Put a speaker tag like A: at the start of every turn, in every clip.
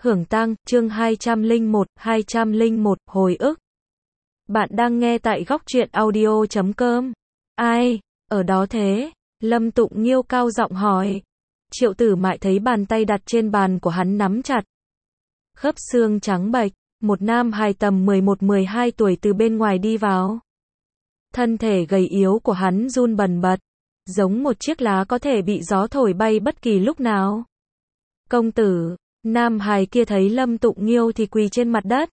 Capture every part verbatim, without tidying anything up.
A: Hưởng tang, chương hai trăm lẻ một, hai trăm lẻ một, hồi ức. Bạn đang nghe tại góc truyện audio chấm com. Ai, ở đó thế? Lâm Tụng Nghiêu cao giọng hỏi. Triệu Tử Mại thấy bàn tay đặt trên bàn của hắn nắm chặt. Khớp xương trắng bệch, một nam hài tầm mười một mười hai tuổi từ bên ngoài đi vào. Thân thể gầy yếu của hắn run bần bật, giống một chiếc lá có thể bị gió thổi bay bất kỳ lúc nào. Công tử. Nam hài kia thấy Lâm Tụng Nghiêu thì quỳ trên mặt đất.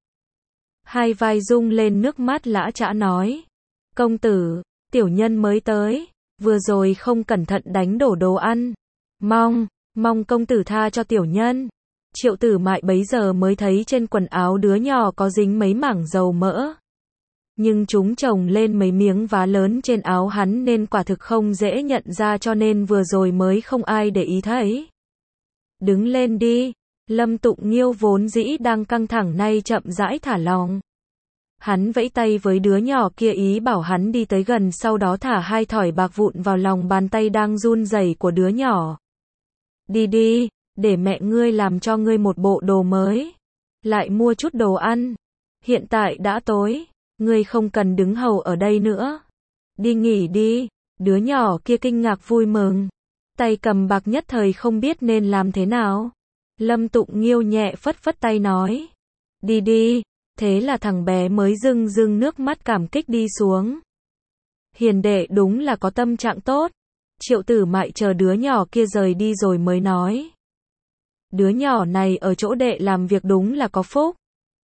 A: Hai vai rung lên nước mắt lã chã nói. Công tử, tiểu nhân mới tới, vừa rồi không cẩn thận đánh đổ đồ ăn. Mong, mong công tử tha cho tiểu nhân. Triệu Tử Mại bấy giờ mới thấy trên quần áo đứa nhỏ có dính mấy mảng dầu mỡ. Nhưng chúng chồng lên mấy miếng vá lớn trên áo hắn nên quả thực không dễ nhận ra, cho nên vừa rồi mới không ai để ý thấy. Đứng lên đi. Lâm Tụng Nghiêu vốn dĩ đang căng thẳng nay chậm rãi thả lỏng. Hắn vẫy tay với đứa nhỏ kia ý bảo hắn đi tới gần, sau đó thả hai thỏi bạc vụn vào lòng bàn tay đang run rẩy của đứa nhỏ. Đi đi, để mẹ ngươi làm cho ngươi một bộ đồ mới. Lại mua chút đồ ăn. Hiện tại đã tối, ngươi không cần đứng hầu ở đây nữa. Đi nghỉ đi. Đứa nhỏ kia kinh ngạc vui mừng. Tay cầm bạc nhất thời không biết nên làm thế nào. Lâm Tụng Nghiêu nhẹ phất phất tay nói. Đi đi. Thế là thằng bé mới rưng rưng nước mắt cảm kích đi xuống. Hiền đệ đúng là có tâm trạng tốt. Triệu Tử Mại chờ đứa nhỏ kia rời đi rồi mới nói. Đứa nhỏ này ở chỗ đệ làm việc đúng là có phúc.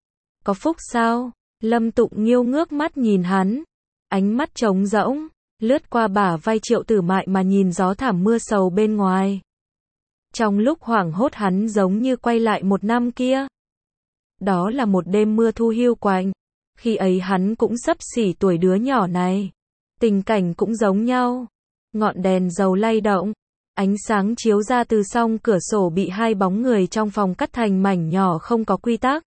A: Có phúc sao? Lâm Tụng Nghiêu ngước mắt nhìn hắn. Ánh mắt trống rỗng, lướt qua bả vai Triệu Tử Mại mà nhìn gió thảm mưa sầu bên ngoài. Trong lúc hoảng hốt hắn giống như quay lại một năm kia. Đó là một đêm mưa thu hiu quạnh. Khi ấy hắn cũng xấp xỉ tuổi đứa nhỏ này. Tình cảnh cũng giống nhau. Ngọn đèn dầu lay động. Ánh sáng chiếu ra từ song cửa sổ bị hai bóng người trong phòng cắt thành mảnh nhỏ không có quy tắc.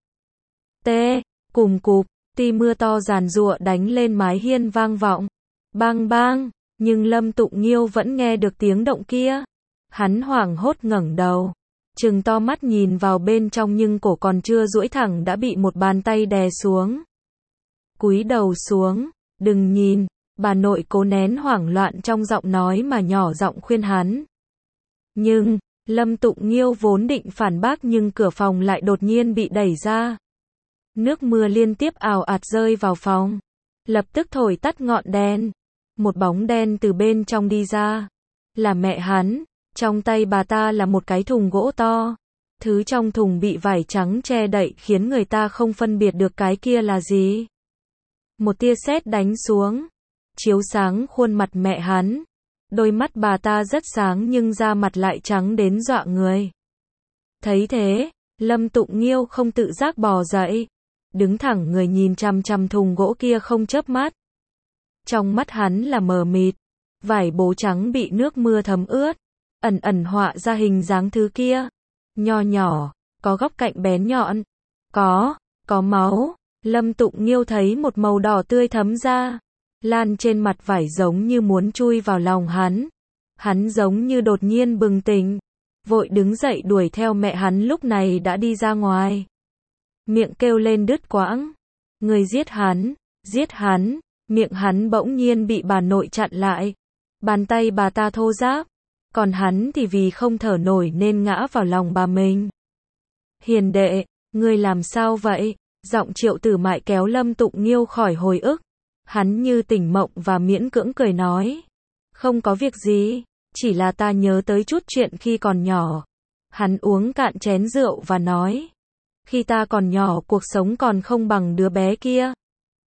A: Tê, cùm cụp, tí mưa to giàn giụa đánh lên mái hiên vang vọng. Bang bang, nhưng Lâm Tụng Nghiêu vẫn nghe được tiếng động kia. Hắn hoảng hốt ngẩng đầu, trừng to mắt nhìn vào bên trong nhưng cổ còn chưa duỗi thẳng đã bị một bàn tay đè xuống. Cúi đầu xuống, đừng nhìn, bà nội cố nén hoảng loạn trong giọng nói mà nhỏ giọng khuyên hắn. Nhưng, Lâm Tụng Nghiêu vốn định phản bác nhưng cửa phòng lại đột nhiên bị đẩy ra. Nước mưa liên tiếp ào ạt rơi vào phòng, lập tức thổi tắt ngọn đèn. Một bóng đen từ bên trong đi ra, là mẹ hắn. Trong tay bà ta là một cái thùng gỗ to. Thứ trong thùng bị vải trắng che đậy khiến người ta không phân biệt được cái kia là gì. Một tia sét đánh xuống, chiếu sáng khuôn mặt mẹ hắn. Đôi mắt bà ta rất sáng nhưng da mặt lại trắng đến dọa người. Thấy thế, Lâm Tụng Nghiêu không tự giác bò dậy, đứng thẳng người nhìn chằm chằm thùng gỗ kia không chớp mắt. Trong mắt hắn là mờ mịt, vải bố trắng bị nước mưa thấm ướt. Ẩn ẩn họa ra hình dáng thứ kia. Nho nhỏ, có góc cạnh bén nhọn. Có, có máu. Lâm Tụng Nghiêu thấy một màu đỏ tươi thấm ra. Lan trên mặt vải giống như muốn chui vào lòng hắn. Hắn giống như đột nhiên bừng tỉnh. Vội đứng dậy đuổi theo mẹ hắn lúc này đã đi ra ngoài. Miệng kêu lên đứt quãng. Người giết hắn, giết hắn. Miệng hắn bỗng nhiên bị bà nội chặn lại. Bàn tay bà ta thô ráp. Còn hắn thì vì không thở nổi nên ngã vào lòng bà mình. Hiền đệ, ngươi làm sao vậy? Giọng Triệu Tử Mại kéo Lâm Tụng Nghiêu khỏi hồi ức. Hắn như tỉnh mộng và miễn cưỡng cười nói. Không có việc gì, chỉ là ta nhớ tới chút chuyện khi còn nhỏ. Hắn uống cạn chén rượu và nói. Khi ta còn nhỏ cuộc sống còn không bằng đứa bé kia.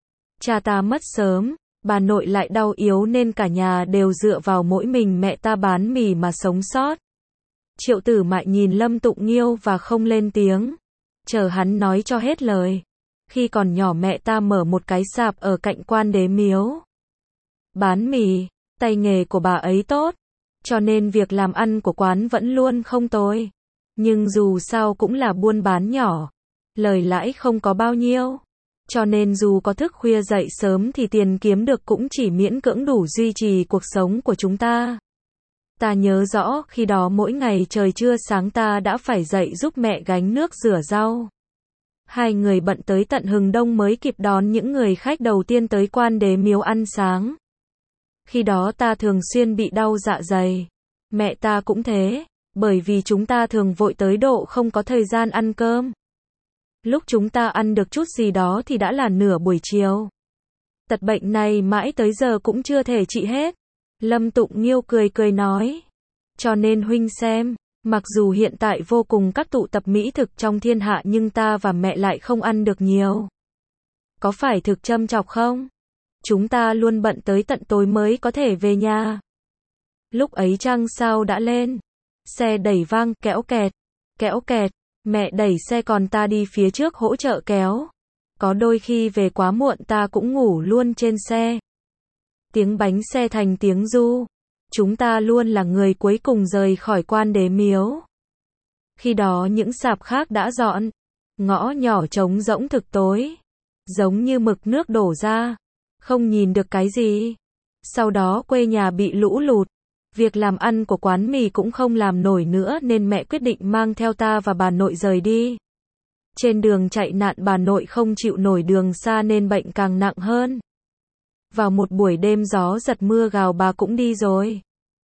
A: Cha ta mất sớm. Bà nội lại đau yếu nên cả nhà đều dựa vào mỗi mình mẹ ta bán mì mà sống sót. Triệu Tử Mại nhìn Lâm Tụng Nghiêu và không lên tiếng. Chờ hắn nói cho hết lời. Khi còn nhỏ mẹ ta mở một cái sạp ở cạnh Quan Đế Miếu. Bán mì, tay nghề của bà ấy tốt. Cho nên việc làm ăn của quán vẫn luôn không tồi. Nhưng dù sao cũng là buôn bán nhỏ. Lời lãi không có bao nhiêu. Cho nên dù có thức khuya dậy sớm thì tiền kiếm được cũng chỉ miễn cưỡng đủ duy trì cuộc sống của chúng ta. Ta nhớ rõ, khi đó mỗi ngày trời chưa sáng ta đã phải dậy giúp mẹ gánh nước rửa rau. Hai người bận tới tận hừng đông mới kịp đón những người khách đầu tiên tới Quan Đế Miếu ăn sáng. Khi đó ta thường xuyên bị đau dạ dày. Mẹ ta cũng thế, bởi vì chúng ta thường vội tới độ không có thời gian ăn cơm. Lúc chúng ta ăn được chút gì đó thì đã là nửa buổi chiều. Tật bệnh này mãi tới giờ cũng chưa thể trị hết. Lâm Tụng Nghiêu cười cười nói. Cho nên huynh xem, mặc dù hiện tại vô cùng các tụ tập mỹ thực trong thiên hạ nhưng ta và mẹ lại không ăn được nhiều. Có phải thực châm chọc không? Chúng ta luôn bận tới tận tối mới có thể về nhà. Lúc ấy trăng sao đã lên. Xe đẩy vang, kéo kẹt, kéo kẹt. Mẹ đẩy xe còn ta đi phía trước hỗ trợ kéo. Có đôi khi về quá muộn ta cũng ngủ luôn trên xe. Tiếng bánh xe thành tiếng ru. Chúng ta luôn là người cuối cùng rời khỏi Quan Đế Miếu. Khi đó những sạp khác đã dọn. Ngõ nhỏ trống rỗng thực tối. Giống như mực nước đổ ra. Không nhìn được cái gì. Sau đó quê nhà bị lũ lụt. Việc làm ăn của quán mì cũng không làm nổi nữa nên mẹ quyết định mang theo ta và bà nội rời đi. Trên đường chạy nạn bà nội không chịu nổi đường xa nên bệnh càng nặng hơn. Vào một buổi đêm gió giật mưa gào bà cũng đi rồi.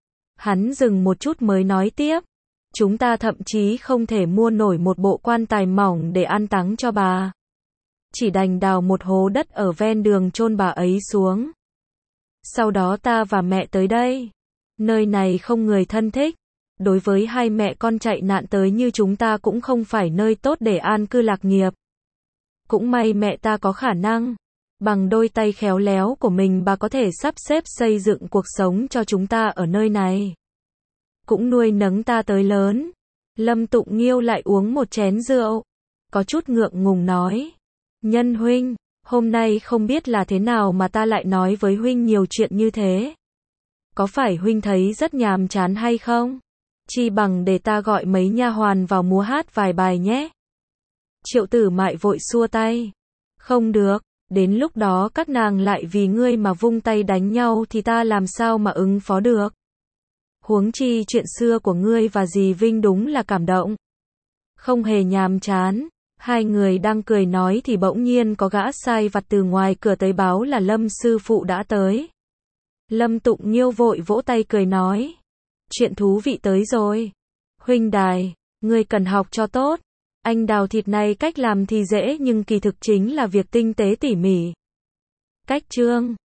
A: Hắn dừng một chút mới nói tiếp. Chúng ta thậm chí không thể mua nổi một bộ quan tài mỏng để an táng cho bà. Chỉ đành đào một hố đất ở ven đường chôn bà ấy xuống. Sau đó ta và mẹ tới đây. Nơi này không người thân thích. Đối với hai mẹ con chạy nạn tới như chúng ta cũng không phải nơi tốt để an cư lạc nghiệp. Cũng may mẹ ta có khả năng. Bằng đôi tay khéo léo của mình bà có thể sắp xếp xây dựng cuộc sống cho chúng ta ở nơi này. Cũng nuôi nấng ta tới lớn. Lâm Tụng Nghiêu lại uống một chén rượu. Có chút ngượng ngùng nói. Nhân huynh, hôm nay không biết là thế nào mà ta lại nói với huynh nhiều chuyện như thế. Có phải huynh thấy rất nhàm chán hay không? Chi bằng để ta gọi mấy nha hoàn vào múa hát vài bài nhé. Triệu Tử Mại vội xua tay. Không được, đến lúc đó các nàng lại vì ngươi mà vung tay đánh nhau thì ta làm sao mà ứng phó được. Huống chi chuyện xưa của ngươi và dì Vinh đúng là cảm động. Không hề nhàm chán. Hai người đang cười nói thì bỗng nhiên có gã sai vặt từ ngoài cửa tới báo là Lâm sư phụ đã tới. Lâm Tụng Nghiêu vội vỗ tay cười nói. Chuyện thú vị tới rồi. Huynh đài, ngươi cần học cho tốt. Anh đào thịt này cách làm thì dễ nhưng kỳ thực chính là việc tinh tế tỉ mỉ. Cách chương